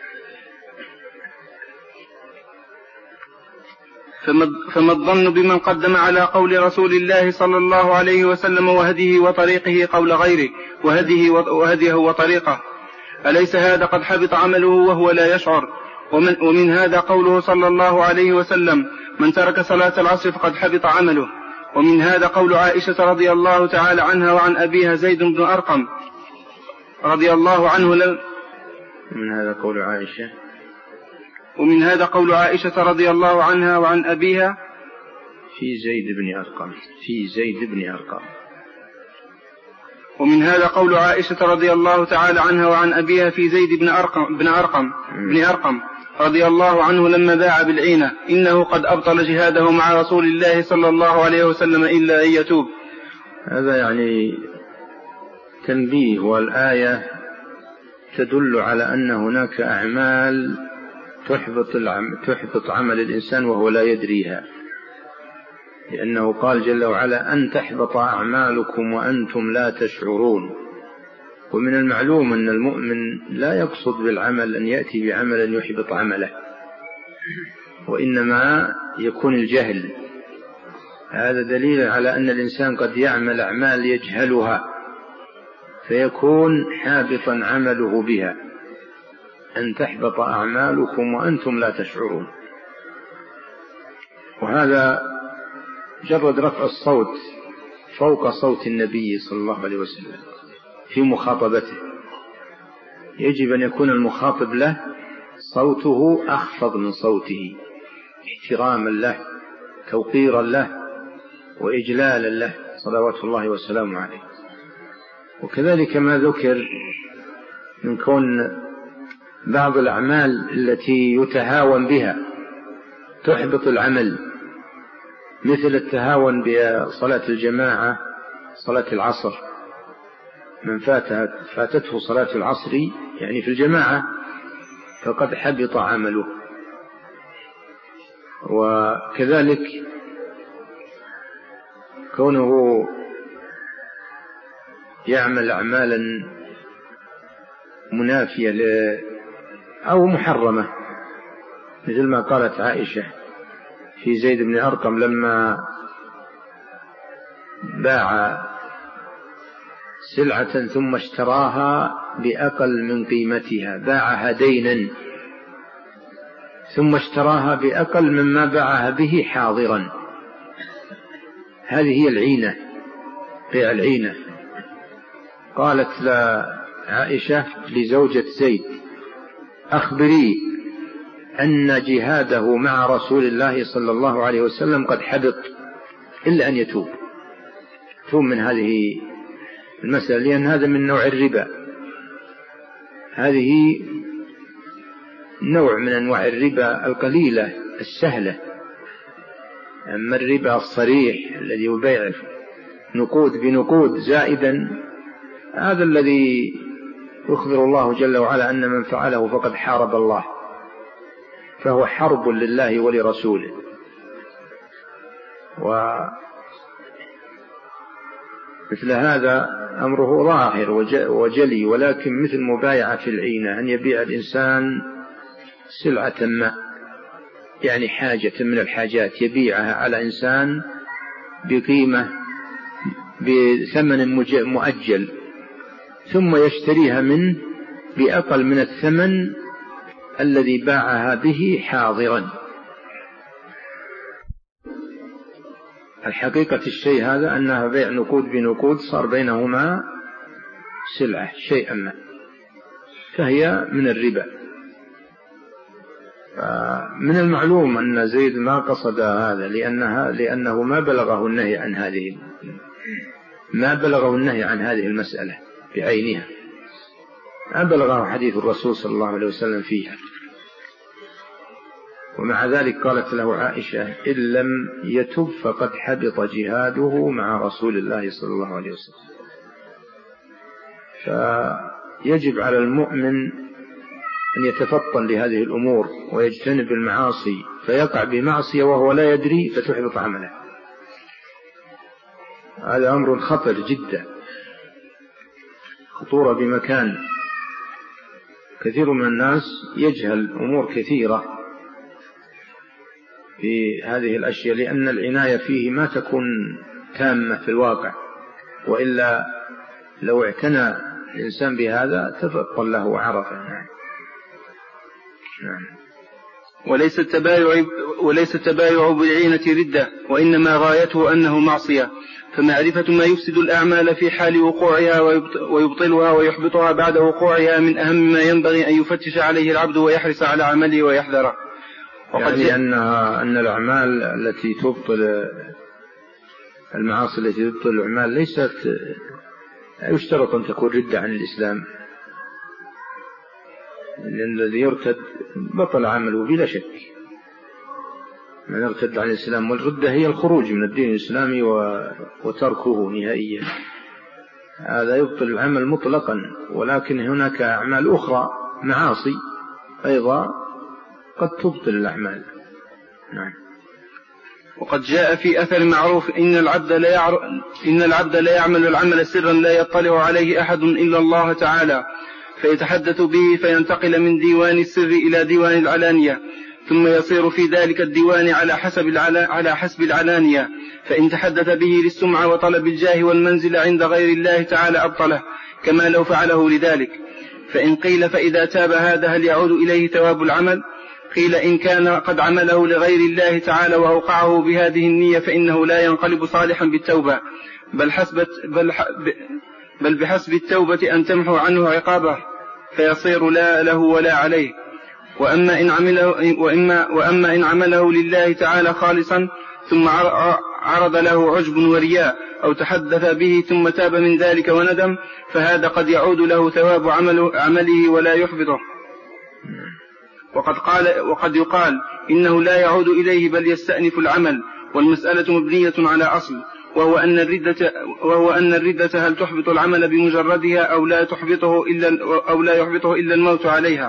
فما الظن بمن قدم على قول رسول الله صلى الله عليه وسلم وهديه وطريقه قول غيره وهديه وهديه وطريقه؟ أليس هذا قد حبط عمله وهو لا يشعر؟ ومن, ومن هذا قوله صلى الله عليه وسلم: من ترك صلاة العصر فقد حبط عمله. ومن هذا قول عائشة رضي الله تعالى عنها وعن أبيها زيد بن أرقم رضي الله عنه لم من هذا قول عائشة ومن هذا قول عائشة رضي الله عنها وعن أبيها في زيد بن أرقم في زيد بن أرقم ومن هذا قول عائشة رضي الله تعالى عنها وعن أبيها في زيد بن أرقم بن أرقم بن أرقم رضي الله عنه لما باع بالعينة: إنه قد أبطل جهاده مع رسول الله صلى الله عليه وسلم إلا أن يتوب. هذا يعني تنبيه، والآية تدل على أن هناك أعمال تحبط, العم... تحبط عمل الإنسان وهو لا يدريها، لأنه قال جل وعلا: أن تحبط أعمالكم وأنتم لا تشعرون. ومن المعلوم أن المؤمن لا يقصد بالعمل أن يأتي بعمل يحبط عمله، وإنما يكون الجهل. هذا دليل على أن الإنسان قد يعمل أعمال يجهلها فيكون حابطا عمله بها. أن تحبط أعمالكم وأنتم لا تشعرون. وهذا جرد رفع الصوت فوق صوت النبي صلى الله عليه وسلم في مخاطبته، يجب أن يكون المخاطب له صوته أخفض من صوته احتراما له، توقيرا له، وإجلالا له صلوات الله وسلامه عليه. وكذلك ما ذكر من كون بعض الأعمال التي يتهاون بها تحبط العمل، مثل التهاون بصلاة الجماعة، صلاة العصر، من فاتت فاتته صلاة العصر يعني في الجماعة فقد حبط عمله. وكذلك كونه يعمل أعمالا منافية ل أو محرمة، مثل ما قالت عائشة في زيد بن أرقم لما باع سلعة ثم اشتراها بأقل من قيمتها، باعها دينا ثم اشتراها بأقل مما باعها به حاضرا. هذه هي العينة، بيع العينة. قالت لعائشة لزوجة زيد: أخبري أن جهاده مع رسول الله صلى الله عليه وسلم قد حبط إلا أن يتوب، توب من هذه المسألة، لأن هذا من نوع الربا، هذه نوع من أنواع الربا القليلة السهلة. أما الربا الصريح الذي يبيع نقود بنقود زائدا، هذا الذي يخبر الله جل وعلا أن من فعله فقد حارب الله، فهو حرب لله ولرسوله. ومثل هذا أمره ظاهر وجلي، ولكن مثل مبايعة العينة، أن يبيع الإنسان سلعة ما، يعني حاجة من الحاجات يبيعها على إنسان بقيمة بثمن مؤجل، ثم يشتريها منه بأقل من الثمن الذي باعها به حاضرا. الحقيقة الشيء هذا أنها بيع نقود بنقود، صار بينهما سلعة شيئا ما، فهي من الربا. من المعلوم أن زيد ما قصد هذا، لأنها لأنه ما بلغه النهي عن هذه ما بلغه النهي عن هذه المسألة بعينها، ما بلغه حديث الرسول صلى الله عليه وسلم فيها. ومع ذلك قالت له عائشة: إن لم يتب فقد حبط جهاده مع رسول الله صلى الله عليه وسلم. فيجب على المؤمن أن يتفطن لهذه الأمور ويجتنب المعاصي، فيقع بمعصية وهو لا يدري فتحبط عمله. هذا أمر خطر جدا، خطورة بمكان. كثير من الناس يجهل أمور كثيرة في هذه الأشياء، لأن العناية فيه ما تكون تامة في الواقع، وإلا لو اعتنى الإنسان بهذا تفطن له وعرفه. نعم. نعم. وليس التبايع وليس التبايع بالعينة ردة، وإنما غايته أنه معصية، فمعرفة ما يفسد الأعمال في حال وقوعها ويبطلها ويحبطها بعد وقوعها من أهم ما ينبغي أن يفتش عليه العبد ويحرص على عمله ويحذره. وقد يعني أن أن الأعمال التي تبطل المعاصي التي تبطل الأعمال ليست يشترط أن تكون ردة عن الإسلام، لأن الذي يرتد بطل عمله بلا شك، من يرتد عن الإسلام. والردة هي الخروج من الدين الإسلامي وتركه نهائيا، هذا يبطل العمل مطلقا. ولكن هناك أعمال أخرى معاصي أيضا قد تبطل الأعمال. نعم. وقد جاء في أثر معروف: إن العبد لا يعر... إن العبد لا يعمل العمل سرا لا يطلع عليه أحد إلا الله تعالى، فيتحدث به فينتقل من ديوان السر إلى ديوان العلانية، ثم يصير في ذلك الديوان على حسب العلا... على حسب العلانية، فإن تحدث به للسمعة وطلب الجاه والمنزل عند غير الله تعالى أبطله، كما لو فعله لذلك. فإن قيل فإذا تاب هذا هل يعود إليه ثواب العمل؟ قيل إن كان قد عمله لغير الله تعالى وأوقعه بهذه النية فإنه لا ينقلب صالحا بالتوبة، بل, حسبت بل, بل بحسب التوبة أن تمحو عنه عقابه فيصير لا له ولا عليه. وأما إن عمله, وإما وأما إن عمله لله تعالى خالصا ثم عرض له عجب ورياء أو تحدث به ثم تاب من ذلك وندم فهذا قد يعود له ثواب عمله, عمله ولا يحبطه. وقد, قال وقد يقال إنه لا يعود إليه بل يستأنف العمل، والمسألة مبنية على أصل وهو أن الردة, وهو أن الردة هل تحبط العمل بمجردها أو لا تحبطه إلا, أو لا يحبطه إلا الموت عليها.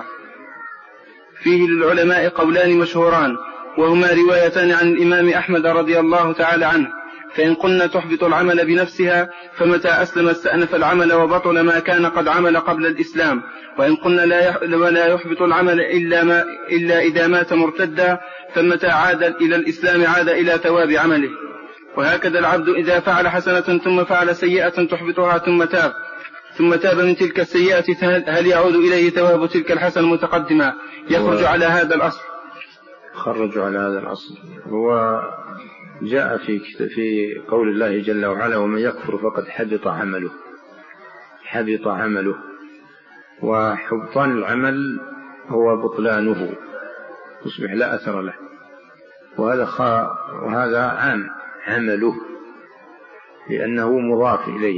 فيه للعلماء قولان مشهوران وهما روايتان عن الإمام أحمد رضي الله تعالى عنه، فإن قلنا تحبط العمل بنفسها فمتى أسلم استأنف العمل وبطل ما كان قد عمل قبل الإسلام، وإن قلنا لا يحبط العمل إلا, ما إلا إذا مات مرتدا فمتى عاد إلى الإسلام عاد إلى ثواب عمله. وهكذا العبد إذا فعل حسنة ثم فعل سيئة تحبطها ثم تاب ثم تاب من تلك السيئة هل يعود إليه ثواب تلك الحسنة المتقدمة؟ يخرج على هذا الأصل. خرج على هذا الأصل. هو جاء في في قول الله جل وعلا ومن يكفر فقد حبط عمله، حبط عمله، وحبطان العمل هو بطلانه يصبح لا أثر له، وهذا خا وهذا عام عمله لأنه مضاف إليه،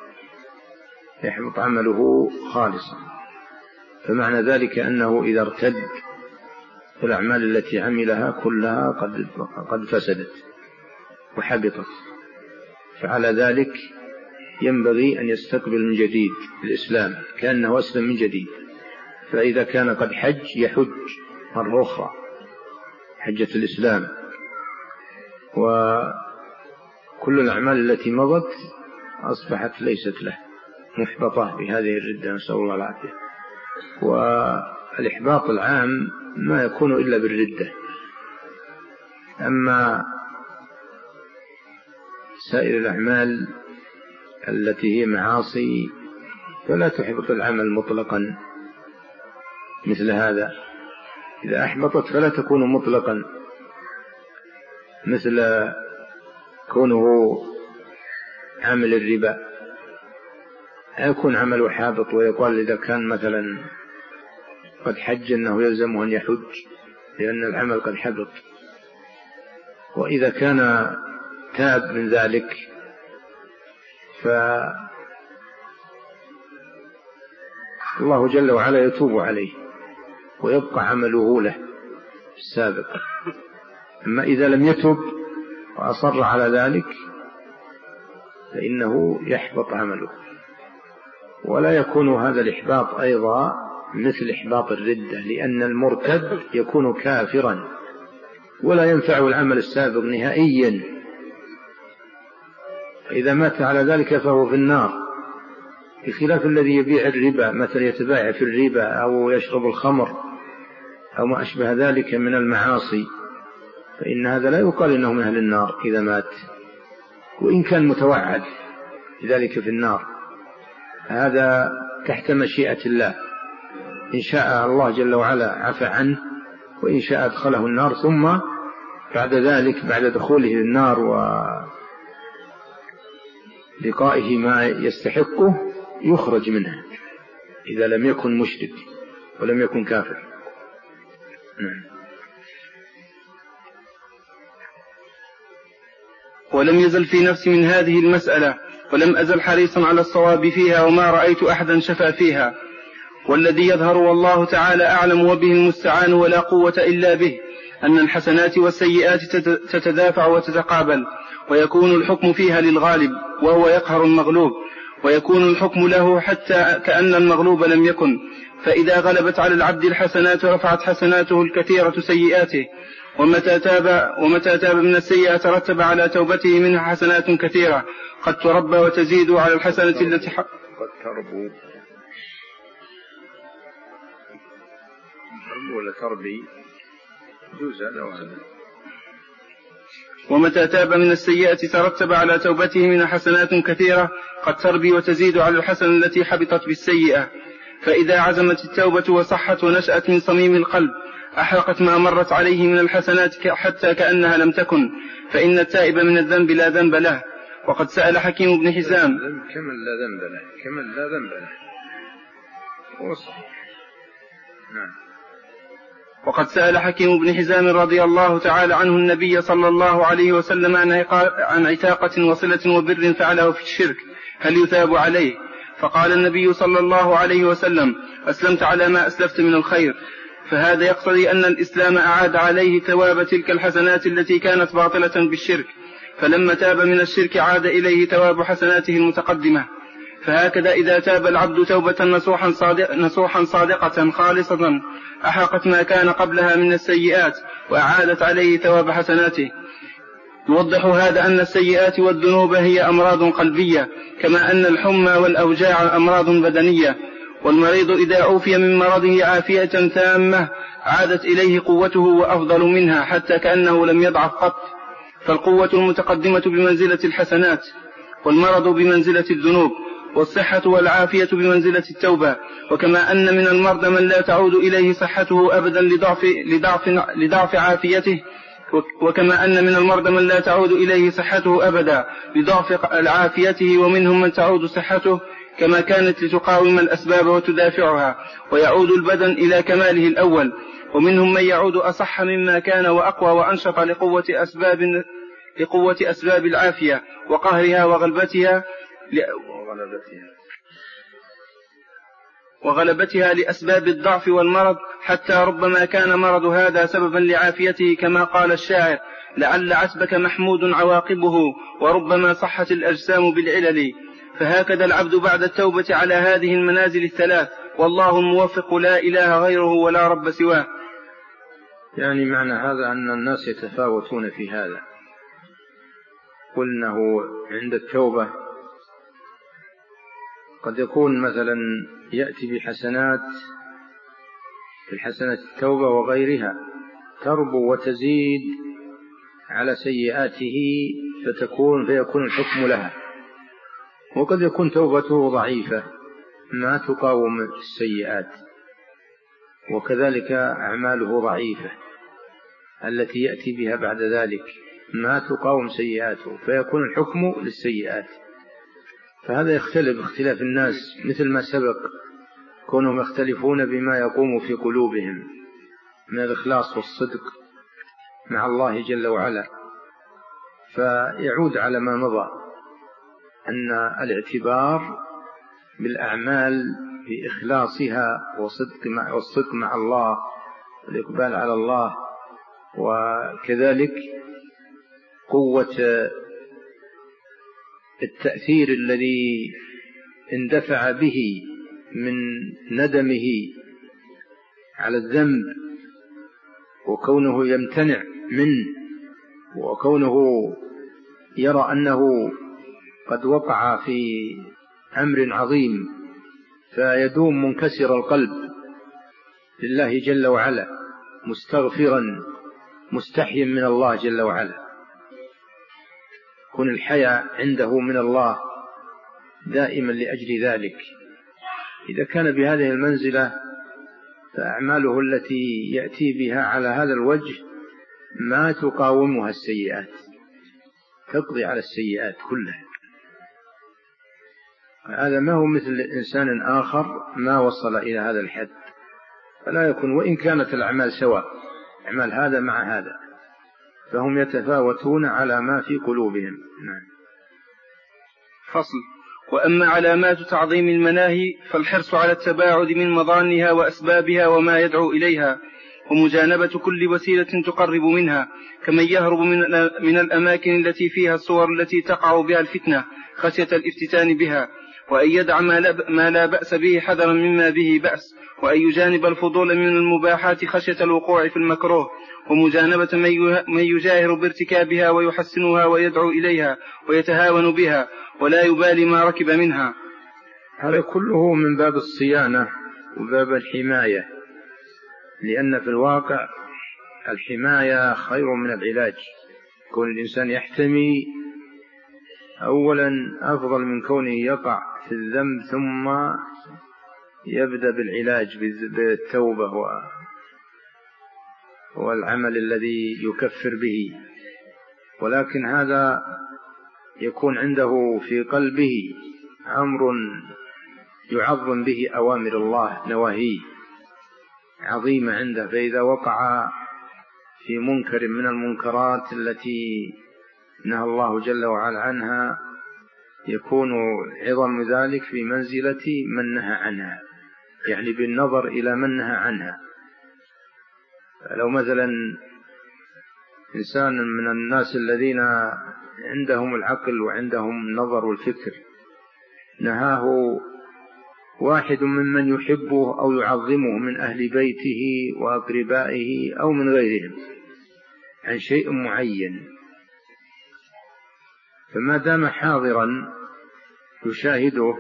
يحبط عمله خالصا. فمعنى ذلك أنه إذا ارتد فالأعمال التي عملها كلها قد قد فسدت وحبطت، فعلى ذلك ينبغي أن يستقبل من جديد الإسلام كأنه أسلم من جديد. فإذا كان قد حج يحج مرة أخرى حجة الإسلام، وكل الأعمال التي مضت أصبحت ليست له، محبطة بهذه الردة، نسأل الله العافية. والإحباط العام ما يكون إلا بالردة، أما سائر الأعمال التي هي معاصي فلا تحبط العمل مطلقا مثل هذا. إذا أحبطت فلا تكون مطلقا، مثل كونه عمل الربا يكون عمله حابط، ويقال إذا كان مثلا قد حج أنه يلزمه أن يحج لأن العمل قد حبط. وإذا كان تاب من ذلك فالله جل وعلا يتوب عليه ويبقى عمله له السابق. أما إذا لم يتب وأصر على ذلك فإنه يحبط عمله، ولا يكون هذا الإحباط أيضا مثل إحباط الردة، لأن المرتد يكون كافرا ولا ينفع العمل السابق نهائيا، إذا مات على ذلك فهو في النار، بخلاف الذي يبيع الربا مثلا يتبايع في الربا أو يشرب الخمر أو ما أشبه ذلك من المعاصي، فإن هذا لا يقال إنه من أهل النار إذا مات، وإن كان متوعد بذلك في النار. هذا تحت مشيئة الله، إن شاء الله جل وعلا عفى عنه، وإن شاء أدخله النار، ثم بعد ذلك بعد دخوله النار ولقائه ما يستحقه يخرج منها إذا لم يكن مشرك ولم يكن كافر. ولم يزل في نفسي من هذه المسألة، ولم أزل حريصا على الصواب فيها، وما رأيت أحدا شفى فيها، والذي يظهر والله تعالى أعلم وبه المستعان ولا قوة إلا به أن الحسنات والسيئات تتدافع وتتقابل، ويكون الحكم فيها للغالب وهو يقهر المغلوب، ويكون الحكم له حتى كأن المغلوب لم يكن. فإذا غلبت على العبد الحسنات رفعت حسناته الكثيرة سيئاته، ومتى تاب, ومتى تاب من السيئة ترتب على توبته منها حسنات كثيرة قد تربى وتزيد على الحسنة التي قد تربو ولا تربي جوز هذا وهذا. ومتى تاب من السيئة ترتب على توبته منها حسنات كثيرة قد تربي وتزيد على الحسنة التي حبطت بالسيئة. فإذا عزمت التوبة وصحت ونشأت من صميم القلب أحرقت ما مرت عليه من الحسنات حتى كأنها لم تكن، فإن التائب من الذنب لا ذنب له. وقد سأل حكيم بن حزام كمن لا ذنب له كمن لا ذنب له نعم. وقد سأل حكيم بن حزام رضي الله تعالى عنه النبي صلى الله عليه وسلم عن عتاقة وصلة وبر فعله في الشرك هل يثاب عليه؟ فقال النبي صلى الله عليه وسلم: أسلمت على ما أسلفت من الخير. فهذا يقتضي أن الإسلام أعاد عليه ثواب تلك الحسنات التي كانت باطلة بالشرك، فلما تاب من الشرك عاد إليه ثواب حسناته المتقدمة. فهكذا إذا تاب العبد توبة نصوحا, صادق نصوحا صادقة خالصة أحقت ما كان قبلها من السيئات وأعادت عليه ثواب حسناته. يوضح هذا أن السيئات والذنوب هي أمراض قلبية، كما أن الحمى والأوجاع أمراض بدنية، والمريض إذا عوفي من مرضه عافية تامة عادت إليه قوته وأفضل منها حتى كأنه لم يضعف قط. فالقوة المتقدمة بمنزلة الحسنات، والمرض بمنزلة الذنوب، والصحة والعافية بمنزلة التوبة. وكما أن من المرضى من لا تعود إليه صحته أبدا لضعف, لضعف, لضعف عافيته، وكما أن من المرضى من لا تعود إليه صحته أبدا لضعف عافيته، ومنهم من تعود صحته كما كانت لتقاوم الأسباب وتدافعها ويعود البدن إلى كماله الأول، ومنهم من يعود أصح مما كان وأقوى وأنشط لقوة أسباب, لقوة أسباب العافية وقهرها وغلبتها وغلبتها لأسباب الضعف والمرض، حتى ربما كان مرض هذا سببا لعافيته، كما قال الشاعر: لعل عتبك محمود عواقبه وربما صحت الأجسام بالعلل. فهكذا العبد بعد التوبة على هذه المنازل الثلاث، والله الموفق لا إله غيره ولا رب سواه. يعني معنى هذا أن الناس يتفاوتون في هذا. قلناه عند التوبة قد يكون مثلا يأتي بحسنات في الحسنات التوبة وغيرها تربو وتزيد على سيئاته فتكون فيكون الحكم لها، وقد يكون توبته ضعيفة ما تقاوم السيئات، وكذلك أعماله ضعيفة التي يأتي بها بعد ذلك ما تقاوم سيئاته فيكون الحكم للسيئات. فهذا يختلف اختلاف الناس مثل ما سبق، كونهم يختلفون بما يقوم في قلوبهم من الإخلاص والصدق مع الله جل وعلا. فيعود على ما مضى أن الاعتبار بالأعمال بإخلاصها وصدق مع والصدق مع الله والإقبال على الله، وكذلك قوة التأثير الذي اندفع به من ندمه على الذنب وكونه يمتنع منه، وكونه يرى أنه قد وقع في أمر عظيم، فيدوم منكسر القلب لله جل وعلا مستغفرا مستحيا من الله جل وعلا، كن الحياء عنده من الله دائما لأجل ذلك. إذا كان بهذه المنزلة فأعماله التي يأتي بها على هذا الوجه ما تقاومها السيئات، تقضي على السيئات كلها. هذا ما هو مثل إنسان آخر ما وصل إلى هذا الحد، فلا يكون وإن كانت الأعمال سواء، أعمال هذا مع هذا، فهم يتفاوتون على ما في قلوبهم. نعم. فصل. وأما علامات تعظيم المناهي فالحرص على التباعد من مظانها وأسبابها وما يدعو إليها، ومجانبة كل وسيلة تقرب منها، كمن يهرب من الأماكن التي فيها الصور التي تقع بها الفتنة خشية الافتتان بها، وأن يدع ما لا بأس به حذرا مما به بأس، وأن يجانب الفضول من المباحات خشية الوقوع في المكروه، ومجانبة من يجاهر بارتكابها ويحسنها ويدعو إليها ويتهاون بها ولا يبالي ما ركب منها. هذا كله من باب الصيانة وباب الحماية، لأن في الواقع الحماية خير من العلاج. كون الإنسان يحتمي أولا أفضل من كونه يقع في الذنب ثم يبدأ بالعلاج بالتوبة والعمل الذي يكفر به، ولكن هذا يكون عنده في قلبه أمر يعظم به أوامر الله، نواهيه عظيمة عنده، فإذا وقع في منكر من المنكرات التي نهى الله جل وعلا عنها يكون عظم ذلك في منزلة من نهى عنها، يعني بالنظر إلى من نهى عنها. لو مثلا إنسان من الناس الذين عندهم العقل وعندهم النظر والفكر نهاه واحد ممن يحبه أو يعظمه من أهل بيته وأقربائه أو من غيرهم عن شيء معين، فما دام حاضرا يشاهده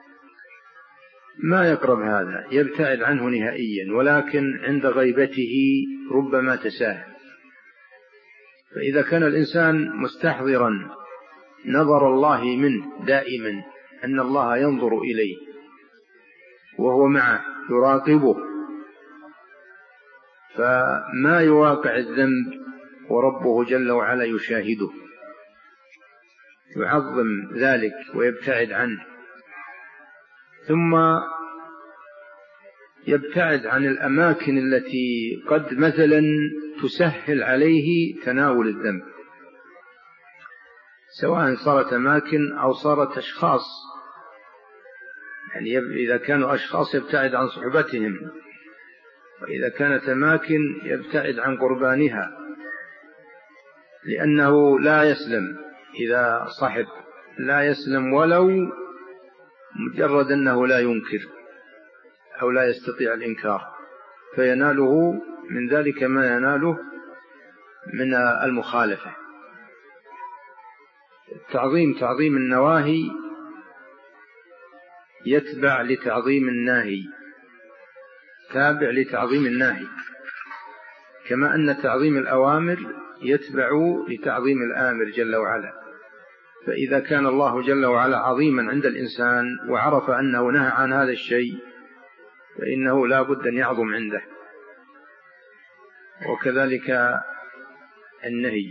ما يقرب هذا، يبتعد عنه نهائيا، ولكن عند غيبته ربما تساهل. فإذا كان الإنسان مستحضرا نظر الله منه دائما، أن الله ينظر إليه وهو معه يراقبه، فما يواقع الذنب وربه جل وعلا يشاهده، يعظم ذلك ويبتعد عنه، ثم يبتعد عن الأماكن التي قد مثلا تسهل عليه تناول الذنب، سواء صارت أماكن أو صارت أشخاص، يعني إذا كانوا أشخاص يبتعد عن صحبتهم، وإذا كانت أماكن يبتعد عن قربانها، لأنه لا يسلم إذا صحب، لا يسلم ولو مجرد أنه لا ينكر أو لا يستطيع الإنكار، فيناله من ذلك ما يناله من المخالفة. تعظيم تعظيم النواهي يتبع لتعظيم الناهي، تابع لتعظيم الناهي، كما أن تعظيم الأوامر يتبع لتعظيم الآمر جل وعلا. فإذا كان الله جل وعلا عظيما عند الإنسان وعرف أنه نهى عن هذا الشيء فإنه لا بد أن يعظم عنده، وكذلك النهي.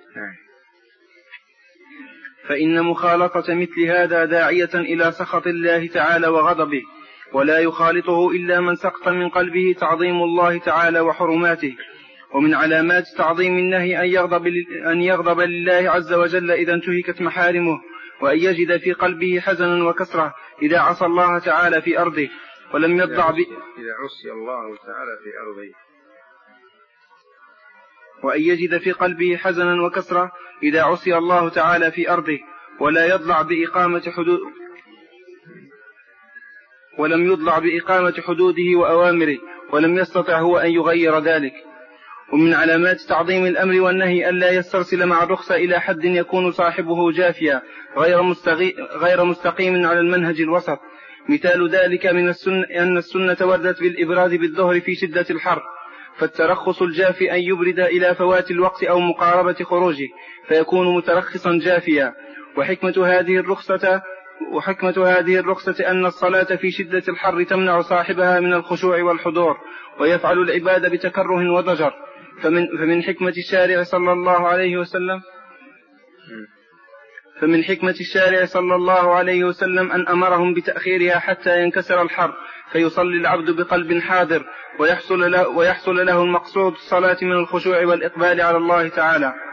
فإن مخالطة مثل هذا داعية إلى سخط الله تعالى وغضبه، ولا يخالطه إلا من سقط من قلبه تعظيم الله تعالى وحرماته. ومن علامات تعظيم النهي أن يغضب, أن يغضب لله عز وجل إذا انتهكت محارمه، وأن يجد في قلبه حزنا وكسرة إذا عصى الله تعالى في أرضه ولم يضع ب... إذا عصي الله تعالى في أرضه وأن يجد في قلبه حزنا وكسرة إذا عصي الله تعالى في أرضه ولا يضلع بإقامة حدود ولم يضلع بإقامة حدوده وأوامره، ولم يستطع هو أن يغير ذلك. ومن علامات تعظيم الأمر والنهي ألا يسترسل مع الرخصة إلى حد يكون صاحبه جافيا غير, مستغي... غير مستقيم على المنهج الوسط. مثال ذلك من السنة أن السنة وردت بالإبراد بالظهر في شدة الحر، فالترخص الجافي أن يبرد إلى فوات الوقت أو مقاربة خروجه فيكون مترخصا جافيا. وحكمة هذه الرخصة وحكمة هذه الرخصة أن الصلاة في شدة الحر تمنع صاحبها من الخشوع والحضور، ويفعل العبادة بتكره وضجر. فمن, فمن حكمة الشارع صلى الله عليه وسلم فمن حكمة الشارع صلى الله عليه وسلم أن أمرهم بتأخيرها حتى ينكسر الحر، فيصلي العبد بقلب حاضر ويحصل له, ويحصل له المقصود الصلاة من الخشوع والإقبال على الله تعالى.